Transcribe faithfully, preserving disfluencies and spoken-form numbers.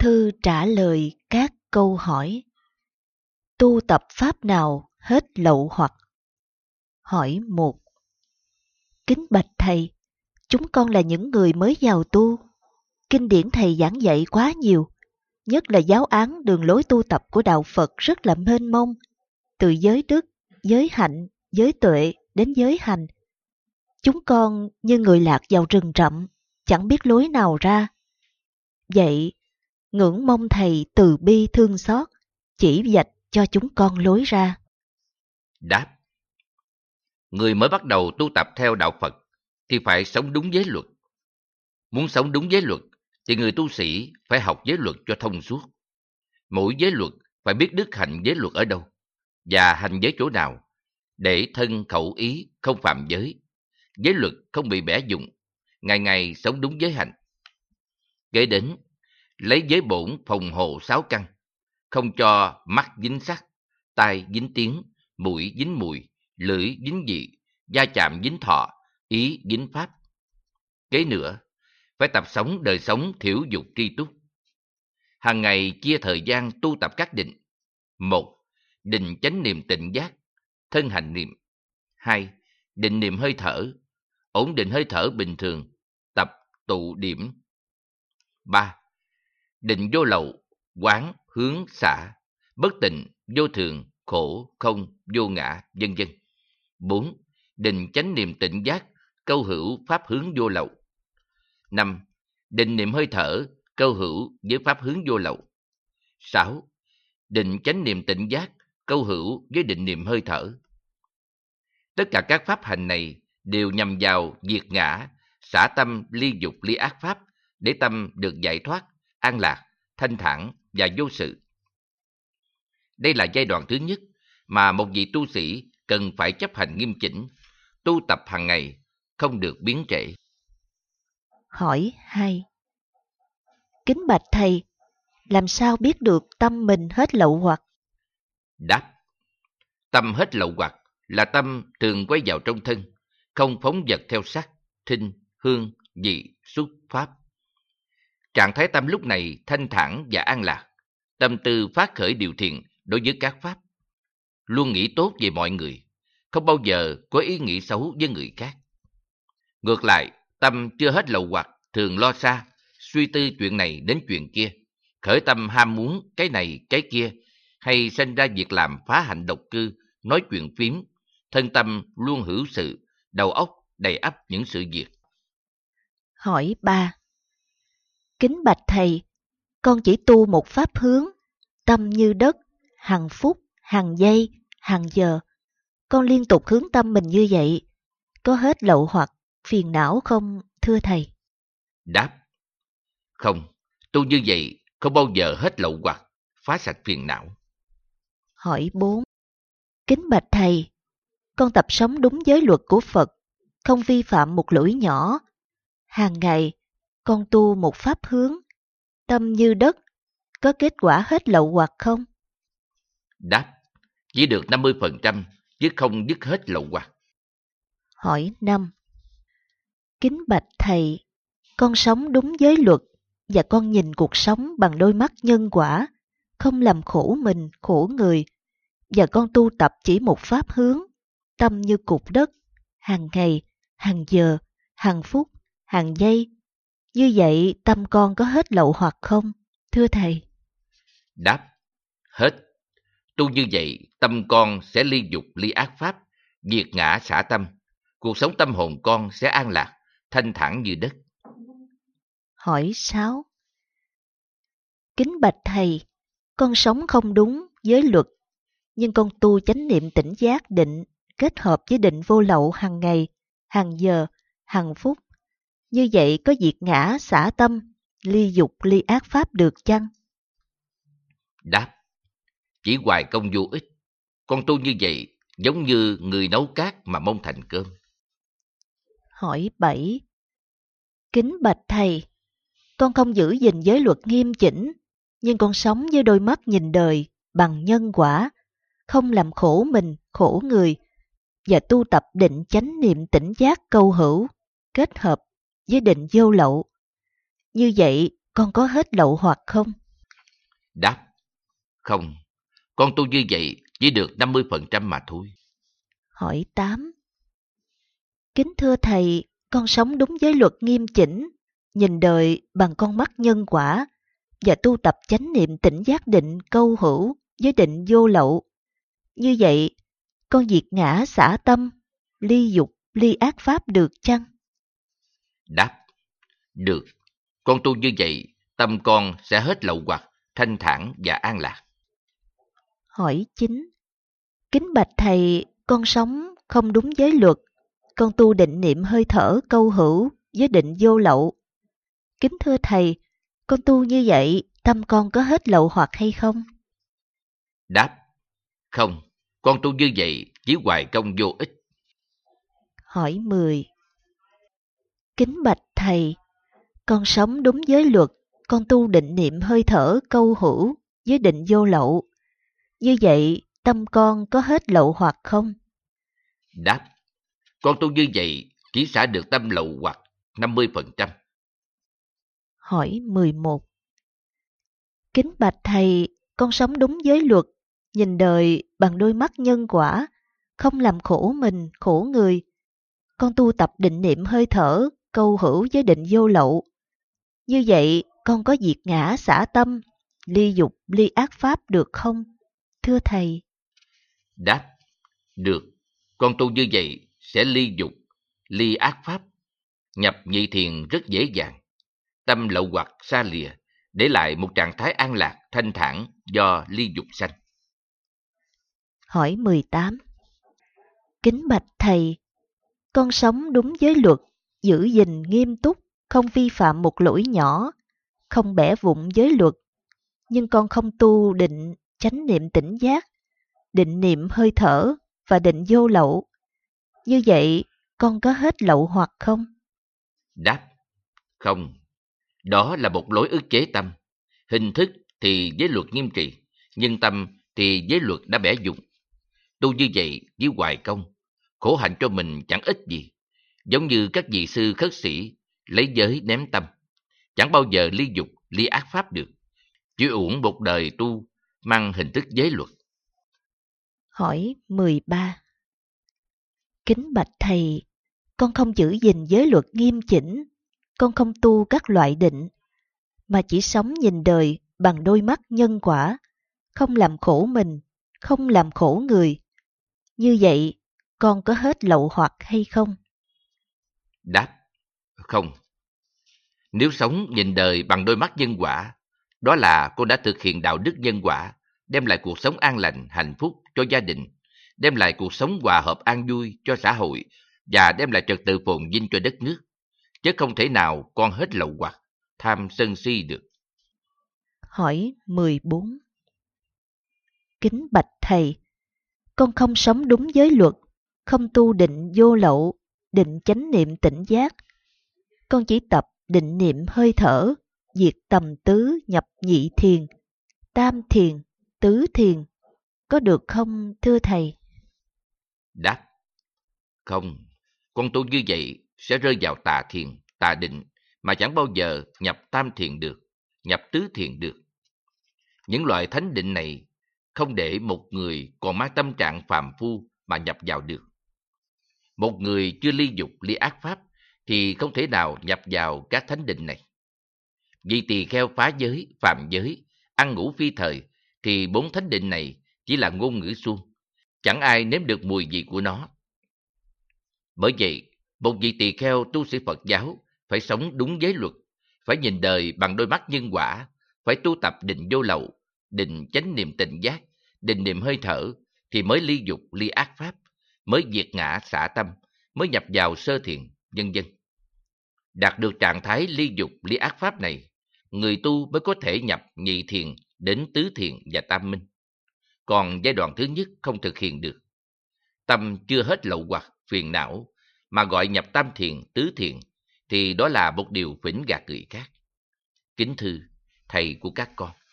Thư trả lời các câu hỏi. Tu tập pháp nào hết lậu hoặc? Hỏi một. Kính bạch thầy, chúng con là những người mới vào tu. Kinh điển thầy giảng dạy quá nhiều, nhất là giáo án đường lối tu tập của đạo Phật rất là mênh mông, từ giới đức, giới hạnh, giới tuệ đến giới hành. Chúng con như người lạc vào rừng rậm, chẳng biết lối nào ra. Vậy, ngưỡng mong thầy từ bi thương xót, chỉ vạch cho chúng con lối ra. Đáp. Người mới bắt đầu tu tập theo đạo Phật thì phải sống đúng giới luật. Muốn sống đúng giới luật thì người tu sĩ phải học giới luật cho thông suốt. Mỗi giới luật phải biết đức hạnh giới luật ở đâu và hành giới chỗ nào, để thân khẩu ý không phạm giới, giới luật không bị bẻ dụng, ngày ngày sống đúng giới hạnh. Kế đến, lấy giới bổn phòng hộ sáu căn, không cho mắt dính sắc, tai dính tiếng, mũi dính mùi, lưỡi dính vị, da chạm dính thọ, ý dính pháp. Kế nữa, phải tập sống đời sống thiểu dục tri túc. Hàng ngày chia thời gian tu tập các định. Một, định chánh niệm tịnh giác, thân hành niệm. Hai, định niệm hơi thở, ổn định hơi thở bình thường, tập tụ điểm. Ba, định vô lậu, quán, hướng, xả, bất tịnh, vô thường, khổ, không, vô ngã, vân vân. Bốn, định chánh niệm tịnh giác, câu hữu pháp hướng vô lậu. Năm, định niệm hơi thở, câu hữu với pháp hướng vô lậu. Sáu, định chánh niệm tịnh giác, câu hữu với định niệm hơi thở. Tất cả các pháp hành này đều nhằm vào diệt ngã, xả tâm ly dục ly ác pháp, để tâm được giải thoát, an lạc, thanh thản và vô sự. Đây là giai đoạn thứ nhất mà một vị tu sĩ cần phải chấp hành nghiêm chỉnh, tu tập hàng ngày, không được biến trễ. Hỏi hai. Kính bạch thầy, làm sao biết được tâm mình hết lậu hoặc? Đáp. Tâm hết lậu hoặc là tâm thường quay vào trong thân, không phóng dật theo sắc, thinh, hương, vị, xúc, pháp. Trạng thái tâm lúc này thanh thản và an lạc, tâm tư phát khởi điều thiện đối với các pháp, luôn nghĩ tốt về mọi người, không bao giờ có ý nghĩ xấu với người khác. Ngược lại, tâm chưa hết lậu hoặc thường lo xa, suy tư chuyện này đến chuyện kia, khởi tâm ham muốn cái này cái kia, hay sinh ra việc làm phá hạnh độc cư, nói chuyện phím, thân tâm luôn hữu sự, đầu óc đầy ắp những sự việc. Hỏi ba. Kính bạch thầy, con chỉ tu một pháp hướng, tâm như đất, hằng phút, hằng giây, hằng giờ. Con liên tục hướng tâm mình như vậy, có hết lậu hoặc, phiền não không, thưa thầy? Đáp. Không, tu như vậy không bao giờ hết lậu hoặc, phá sạch phiền não. Hỏi bốn. Kính bạch thầy, con tập sống đúng giới luật của Phật, không vi phạm một lỗi nhỏ. Hàng ngày, con tu một pháp hướng, tâm như đất, có kết quả hết lậu hoặc không? Đáp. Chỉ được năm mươi phần trăm, chứ không dứt hết lậu hoặc. Hỏi năm. Kính bạch thầy, con sống đúng giới luật và con nhìn cuộc sống bằng đôi mắt nhân quả, không làm khổ mình, khổ người, và con tu tập chỉ một pháp hướng, tâm như cục đất, hàng ngày, hàng giờ, hàng phút, hàng giây. Như vậy tâm con có hết lậu hoặc không, thưa thầy? Đáp. Hết. Tu như vậy, tâm con sẽ ly dục ly ác pháp, diệt ngã xả tâm. Cuộc sống tâm hồn con sẽ an lạc, thanh thản như đất. Hỏi sáu. Kính bạch thầy, con sống không đúng giới luật, nhưng con tu chánh niệm tỉnh giác định kết hợp với định vô lậu hàng ngày, hàng giờ, hàng phút. Như vậy có diệt ngã xả tâm, ly dục ly ác pháp được chăng? Đáp. Chỉ hoài công vô ích. Con tu như vậy giống như người nấu cát mà mong thành cơm. Hỏi bảy. Kính bạch thầy, con không giữ gìn giới luật nghiêm chỉnh, nhưng con sống với đôi mắt nhìn đời bằng nhân quả, không làm khổ mình, khổ người, và tu tập định chánh niệm tỉnh giác câu hữu, kết hợp với định vô lậu. Như vậy con có hết lậu hoặc không, Đáp: Không, con tu như vậy chỉ được năm mươi phần trăm mà thôi. Hỏi tám. Kính thưa thầy, con sống đúng giới luật nghiêm chỉnh, nhìn đời bằng con mắt nhân quả và tu tập chánh niệm tỉnh giác định câu hữu với định vô lậu. Như vậy, con diệt ngã xả tâm, ly dục, ly ác pháp được chăng? Đáp: Được, con tu như vậy, tâm con sẽ hết lậu hoặc, thanh thản và an lạc. Hỏi chín. Kính bạch thầy, con sống không đúng giới luật, con tu định niệm hơi thở câu hữu với định vô lậu. Kính thưa thầy, con tu như vậy, tâm con có hết lậu hoặc hay không? Đáp: Không, con tu như vậy chỉ hoài công vô ích. Hỏi mười. Kính bạch thầy, con sống đúng giới luật, con tu định niệm hơi thở câu hữu với định vô lậu. Như vậy, tâm con có hết lậu hoặc không? Đáp: Con tu như vậy chỉ xả được tâm lậu hoặc năm mươi phần trăm. Hỏi mười một. Kính bạch thầy, con sống đúng giới luật, nhìn đời bằng đôi mắt nhân quả, không làm khổ mình, khổ người. Con tu tập định niệm hơi thở, câu hữu với định vô lậu. Như vậy, con có diệt ngã xả tâm, ly dục, ly ác pháp được không? Thưa thầy. Đáp: Được, con tu như vậy sẽ ly dục, ly ác pháp, nhập nhị thiền rất dễ dàng. Tâm lậu hoặc xa lìa, để lại một trạng thái an lạc, thanh thản do ly dục sanh. Hỏi mười tám. Kính bạch thầy, con sống đúng giới luật, giữ gìn nghiêm túc, không vi phạm một lỗi nhỏ, không bẻ vụn giới luật, nhưng con không tu định chánh niệm tỉnh giác, định niệm hơi thở và định vô lậu. Như vậy, con có hết lậu hoặc không? Đáp: Không, đó là một lối ức chế tâm. Hình thức thì giới luật nghiêm trị, nhưng tâm thì giới luật đã bẻ dụng. Tu như vậy với hoài công, khổ hạnh cho mình chẳng ích gì. Giống như các vị sư khất sĩ lấy giới ném tâm, chẳng bao giờ ly dục, ly ác pháp được. Chỉ uổng một đời tu mang hình thức giới luật. Hỏi mười ba. Kính bạch thầy, con không giữ gìn giới luật nghiêm chỉnh, con không tu các loại định, mà chỉ sống nhìn đời bằng đôi mắt nhân quả, không làm khổ mình, không làm khổ người. Như vậy, con có hết lậu hoặc hay không? Đáp: Không. Nếu sống nhìn đời bằng đôi mắt nhân quả, đó là con đã thực hiện đạo đức nhân quả, đem lại cuộc sống an lành, hạnh phúc cho gia đình, đem lại cuộc sống hòa hợp an vui cho xã hội và đem lại trật tự phồn vinh cho đất nước, chứ không thể nào con hết lậu hoặc, tham sân si được. Hỏi mười bốn. Kính bạch thầy, con không sống đúng giới luật, không tu định vô lậu, định chánh niệm tỉnh giác. Con chỉ tập định niệm hơi thở, diệt tầm tứ nhập nhị thiền, tam thiền, tứ thiền. Có được không thưa thầy? Đáp: Không, con tu như vậy sẽ rơi vào tà thiền, tà định, mà chẳng bao giờ nhập tam thiền được, nhập tứ thiền được. Những loại thánh định này không để một người còn mang tâm trạng phàm phu mà nhập vào được. Một người chưa ly dục, ly ác pháp thì không thể nào nhập vào các thánh định này. Vì tỳ kheo phá giới, phạm giới, ăn ngủ phi thời thì bốn thánh định này chỉ là ngôn ngữ suông, chẳng ai nếm được mùi vị của nó. Bởi vậy, một vị tỳ kheo tu sĩ Phật giáo phải sống đúng giới luật, phải nhìn đời bằng đôi mắt nhân quả, phải tu tập định vô lậu, định chánh niệm tỉnh giác, định niệm hơi thở thì mới ly dục, ly ác pháp, mới diệt ngã xả tâm, mới nhập vào sơ thiền, vân vân. Đạt được trạng thái ly dục, ly ác pháp này, người tu mới có thể nhập nhị thiền đến tứ thiền và tam minh. Còn giai đoạn thứ nhất không thực hiện được. Tâm chưa hết lậu hoặc, phiền não, mà gọi nhập tam thiền, tứ thiền, thì đó là một điều phỉnh gạt người khác. Kính thưa thầy của các con.